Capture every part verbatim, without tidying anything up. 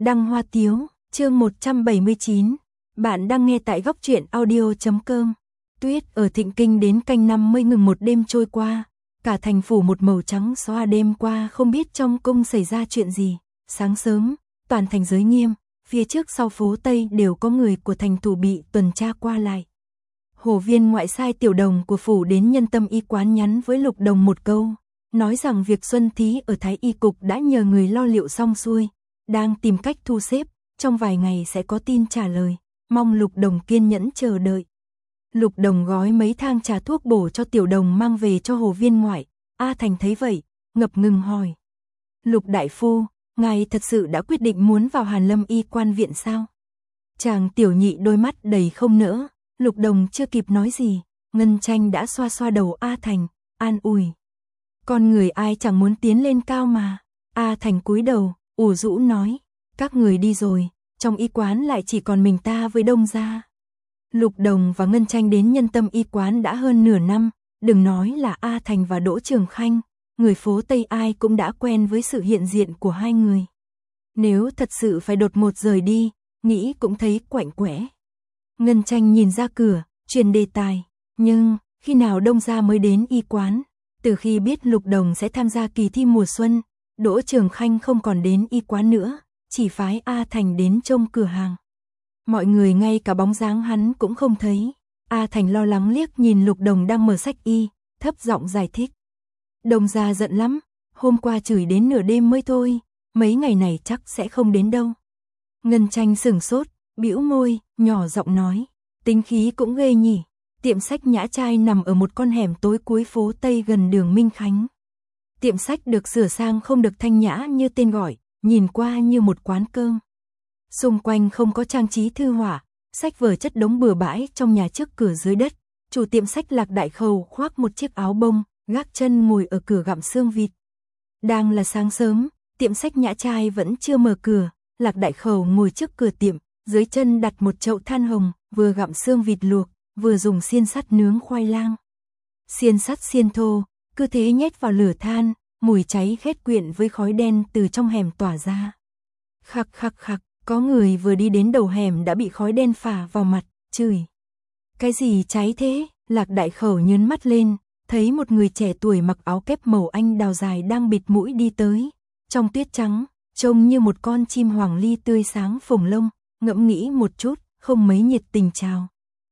Đăng Hoa Tiếu, chương một trăm bảy mươi chín. Bạn đang nghe tại góc truyện audio chấm com. Tuyết ở Thịnh Kinh đến canh năm mươi ngừng một đêm trôi qua, cả thành phủ một màu trắng xóa. Đêm qua không biết trong cung xảy ra chuyện gì. Sáng sớm, toàn thành giới nghiêm, phía trước sau phố Tây đều có người của thành thủ bị tuần tra qua lại. Hồ viên ngoại sai Tiểu Đồng của phủ đến Nhân Tâm y quán nhắn với Lục Đồng một câu, nói rằng việc Xuân Thí ở Thái y cục đã nhờ người lo liệu xong xuôi, đang tìm cách thu xếp, trong vài ngày sẽ có tin trả lời, mong Lục Đồng kiên nhẫn chờ đợi. Lục Đồng gói mấy thang trà thuốc bổ cho Tiểu Đồng mang về cho Hồ viên ngoại. A Thành thấy vậy, ngập ngừng hỏi: Lục đại phu, ngài thật sự đã quyết định muốn vào Hàn Lâm y quan viện sao? Chàng tiểu nhị đôi mắt đầy không nỡ. Lục Đồng chưa kịp nói gì, Ngân Tranh đã xoa xoa đầu A Thành, an ủi: con người ai chẳng muốn tiến lên cao mà. A Thành cúi đầu, ủ rũ nói: các người đi rồi, trong y quán lại chỉ còn mình ta với Đông gia. Lục Đồng và Ngân Tranh đến Nhân Tâm y quán đã hơn nửa năm, đừng nói là A Thành và Đỗ Trường Khanh, người phố Tây ai cũng đã quen với sự hiện diện của hai người. Nếu thật sự phải đột ngột rời đi, nghĩ cũng thấy quạnh quẽ. Ngân Tranh nhìn ra cửa, truyền đề tài: nhưng khi nào Đông gia mới đến y quán? Từ khi biết Lục Đồng sẽ tham gia kỳ thi mùa xuân, Đỗ Trường Khanh không còn đến y quán nữa, chỉ phái A Thành đến trông cửa hàng. Mọi người ngay cả bóng dáng hắn cũng không thấy. A Thành lo lắng liếc nhìn Lục Đồng đang mở sách y, thấp giọng giải thích: Đông gia giận lắm, hôm qua chửi đến nửa đêm mới thôi, mấy ngày này chắc sẽ không đến đâu. Ngân Tranh sửng sốt, bĩu môi, nhỏ giọng nói: tính khí cũng ghê nhỉ. Tiệm sách Nhã Trai nằm ở một con hẻm tối cuối phố Tây gần đường Minh Khánh. Tiệm sách được sửa sang không được thanh nhã như tên gọi, nhìn qua như một quán cơm. Xung quanh không có trang trí thư họa, sách vở chất đống bừa bãi trong nhà trước cửa dưới đất. Chủ tiệm sách Lạc Đại Khẩu khoác một chiếc áo bông, gác chân ngồi ở cửa gặm xương vịt. Đang là sáng sớm, tiệm sách Nhã Trai vẫn chưa mở cửa. Lạc Đại Khẩu ngồi trước cửa tiệm, dưới chân đặt một chậu than hồng, vừa gặm xương vịt luộc, vừa dùng xiên sắt nướng khoai lang. Xiên sắt xiên thô, cứ thế nhét vào lửa than, mùi cháy khét quyện với khói đen từ trong hẻm tỏa ra. Khắc khắc khắc, có người vừa đi đến đầu hẻm đã bị khói đen phả vào mặt, chửi: cái gì cháy thế? Lạc Đại Khẩu nhướng mắt lên, thấy một người trẻ tuổi mặc áo kép màu anh đào dài đang bịt mũi đi tới. Trong tuyết trắng, trông như một con chim hoàng ly tươi sáng phồng lông, ngẫm nghĩ một chút, không mấy nhiệt tình chào: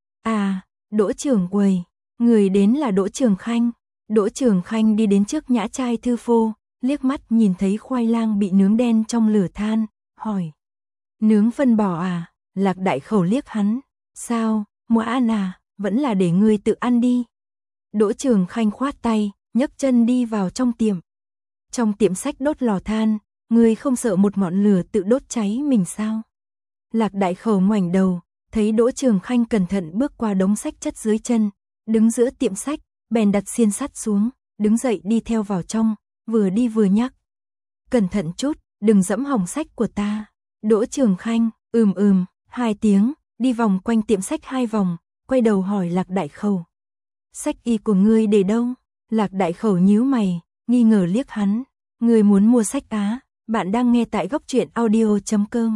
à, Đỗ trưởng quầy. Người đến là Đỗ Trường Khanh. Đỗ Trường Khanh đi đến trước Nhã Trai thư phô, liếc mắt nhìn thấy khoai lang bị nướng đen trong lửa than, hỏi: nướng phân bò à? Lạc Đại Khẩu liếc hắn: sao, mua ăn à? Vẫn là để ngươi tự ăn đi. Đỗ Trường Khanh khoát tay, nhấc chân đi vào trong tiệm. Trong tiệm sách đốt lò than, ngươi không sợ một ngọn lửa tự đốt cháy mình sao? Lạc Đại Khẩu ngoảnh đầu, thấy Đỗ Trường Khanh cẩn thận bước qua đống sách chất dưới chân, đứng giữa tiệm sách, bèn đặt xiên sắt xuống, đứng dậy đi theo vào trong, vừa đi vừa nhắc: cẩn thận chút, đừng dẫm hỏng sách của ta. Đỗ Trường Khanh ừm ừm hai tiếng, đi vòng quanh tiệm sách hai vòng, quay đầu hỏi Lạc Đại Khẩu: sách y của ngươi để đâu? Lạc Đại Khẩu nhíu mày, nghi ngờ liếc hắn: ngươi muốn mua sách á? Bạn đang nghe tại góc truyện audio chấm com.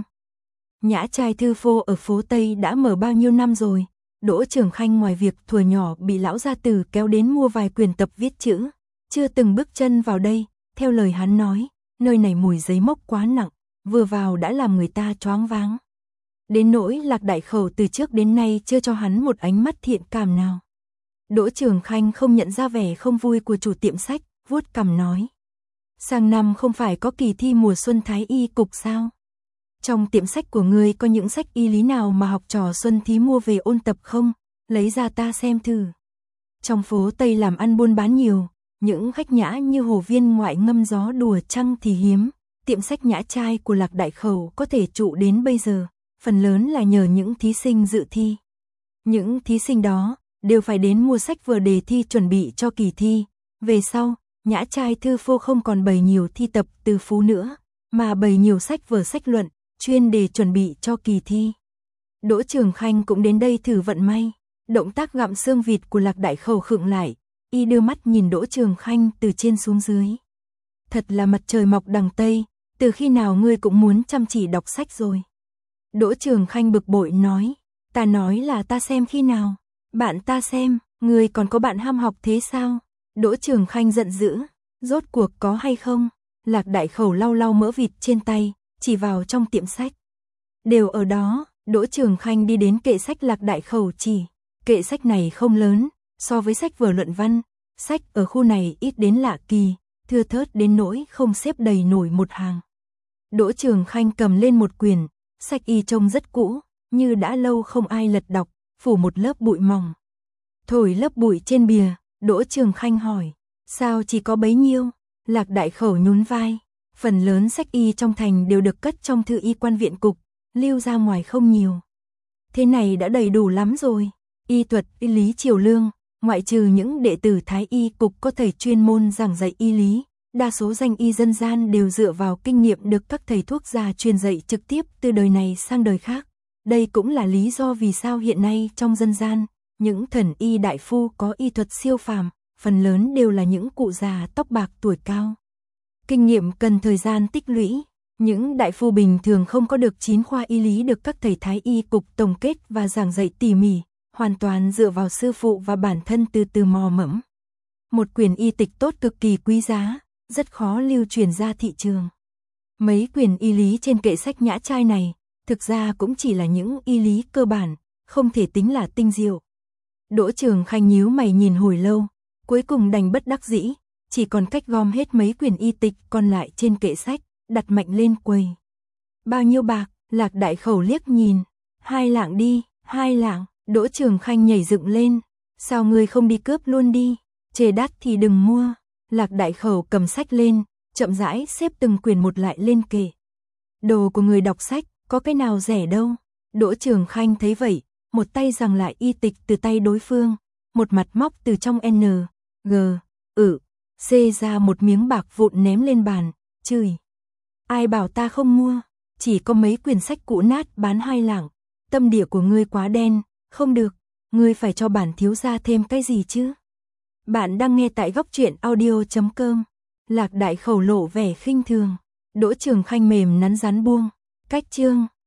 Nhã Trai thư phô ở phố Tây đã mở bao nhiêu năm rồi. Đỗ Trường Khanh ngoài việc thuở nhỏ bị lão gia tử kéo đến mua vài quyển tập viết chữ, chưa từng bước chân vào đây. Theo lời hắn nói, nơi này mùi giấy mốc quá nặng, vừa vào đã làm người ta choáng váng. Đến nỗi Lạc Đại Khẩu từ trước đến nay chưa cho hắn một ánh mắt thiện cảm nào. Đỗ Trường Khanh không nhận ra vẻ không vui của chủ tiệm sách, vuốt cằm nói: sang năm không phải có kỳ thi mùa xuân Thái y cục sao? Trong tiệm sách của ngươi có những sách y lý nào mà học trò Xuân Thí mua về ôn tập không? Lấy ra ta xem thử. Trong phố Tây làm ăn buôn bán nhiều, những khách nhã như Hồ viên ngoại ngâm gió đùa trăng thì hiếm. Tiệm sách Nhã Trai của Lạc Đại Khẩu có thể trụ đến bây giờ, phần lớn là nhờ những thí sinh dự thi. Những thí sinh đó đều phải đến mua sách vừa đề thi chuẩn bị cho kỳ thi. Về sau, Nhã Trai thư phô không còn bày nhiều thi tập từ phú nữa, mà bày nhiều sách vở sách luận, chuyên đề chuẩn bị cho kỳ thi. Đỗ Trường Khanh cũng đến đây thử vận may. Động tác gặm xương vịt của Lạc Đại Khẩu khựng lại, y đưa mắt nhìn Đỗ Trường Khanh từ trên xuống dưới. Thật là mặt trời mọc đằng Tây, từ khi nào ngươi cũng muốn chăm chỉ đọc sách rồi? Đỗ Trường Khanh bực bội nói, ta nói là ta xem khi nào? Bạn ta xem, ngươi còn có bạn ham học thế sao? Đỗ Trường Khanh giận dữ, rốt cuộc có hay không? Lạc Đại Khẩu lau lau mỡ vịt trên tay, chỉ vào trong tiệm sách. Đều ở đó. Đỗ Trường Khanh đi đến kệ sách Lạc Đại Khẩu chỉ. Kệ sách này không lớn, so với sách vở luận văn, sách ở khu này ít đến lạ kỳ, thưa thớt đến nỗi không xếp đầy nổi một hàng. Đỗ Trường Khanh cầm lên một quyển, sách y trông rất cũ, như đã lâu không ai lật đọc, phủ một lớp bụi mỏng. Thổi lớp bụi trên bìa, Đỗ Trường Khanh hỏi, sao chỉ có bấy nhiêu? Lạc Đại Khẩu nhún vai, phần lớn sách y trong thành đều được cất trong thư y quan viện cục, lưu ra ngoài không nhiều. Thế này đã đầy đủ lắm rồi. Y thuật, y lý triều lương, ngoại trừ những đệ tử thái y cục có thầy chuyên môn giảng dạy y lý, đa số danh y dân gian đều dựa vào kinh nghiệm được các thầy thuốc già truyền dạy trực tiếp từ đời này sang đời khác. Đây cũng là lý do vì sao hiện nay trong dân gian, những thần y đại phu có y thuật siêu phàm, phần lớn đều là những cụ già tóc bạc tuổi cao. Kinh nghiệm cần thời gian tích lũy. Những đại phu bình thường không có được chín khoa y lý được các thầy thái y cục tổng kết và giảng dạy tỉ mỉ, hoàn toàn dựa vào sư phụ và bản thân từ từ mò mẫm. Một quyển y tịch tốt cực kỳ quý giá, rất khó lưu truyền ra thị trường. Mấy quyển y lý trên kệ sách nhã trai này, thực ra cũng chỉ là những y lý cơ bản, không thể tính là tinh diệu. Đỗ Trường Khanh nhíu mày nhìn hồi lâu, cuối cùng đành bất đắc dĩ, chỉ còn cách gom hết mấy quyển y tịch còn lại trên kệ sách, đặt mạnh lên quầy. Bao nhiêu bạc? Lạc Đại Khẩu liếc nhìn. Hai lạng đi, hai lạng. Đỗ Trường Khanh nhảy dựng lên. Sao ngươi không đi cướp luôn đi? Chê đắt thì đừng mua. Lạc Đại Khẩu cầm sách lên, chậm rãi xếp từng quyển một lại lên kệ. Đồ của người đọc sách, có cái nào rẻ đâu. Đỗ Trường Khanh thấy vậy, một tay giằng lại y tịch từ tay đối phương, một mặt móc từ trong N, G, ự, C ra một miếng bạc vụn ném lên bàn, chửi. Ai bảo ta không mua, chỉ có mấy quyển sách cũ nát bán hai lạng, tâm địa của ngươi quá đen, không được, ngươi phải cho bản thiếu gia thêm cái gì chứ. Bạn đang nghe tại góc truyện audio chấm com. Lạc Đại Khẩu lộ vẻ khinh thường, Đỗ Trường Khanh mềm nắn rắn buông, cách chương.